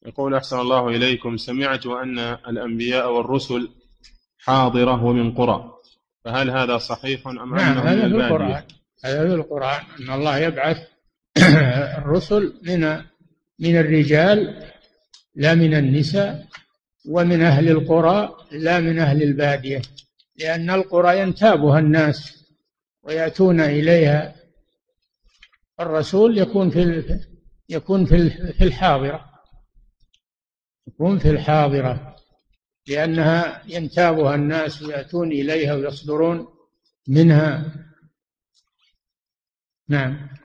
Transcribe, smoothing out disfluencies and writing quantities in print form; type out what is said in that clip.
يقول أحسن الله إليكم، سمعت أن الأنبياء والرسل حاضرة ومن قرى، فهل هذا صحيح أم نعم، أنهم من هذا في البادية؟ القرآن. هذا في القرآن أن الله يبعث الرسل من الرجال لا من النساء، ومن أهل القرى لا من أهل البادية، لأن القرى ينتابها الناس ويأتون إليها. الرسول يكون في الحاضرة، يكون في الحاضرة، لأنها ينتابها الناس ويأتون إليها ويصدرون منها. نعم.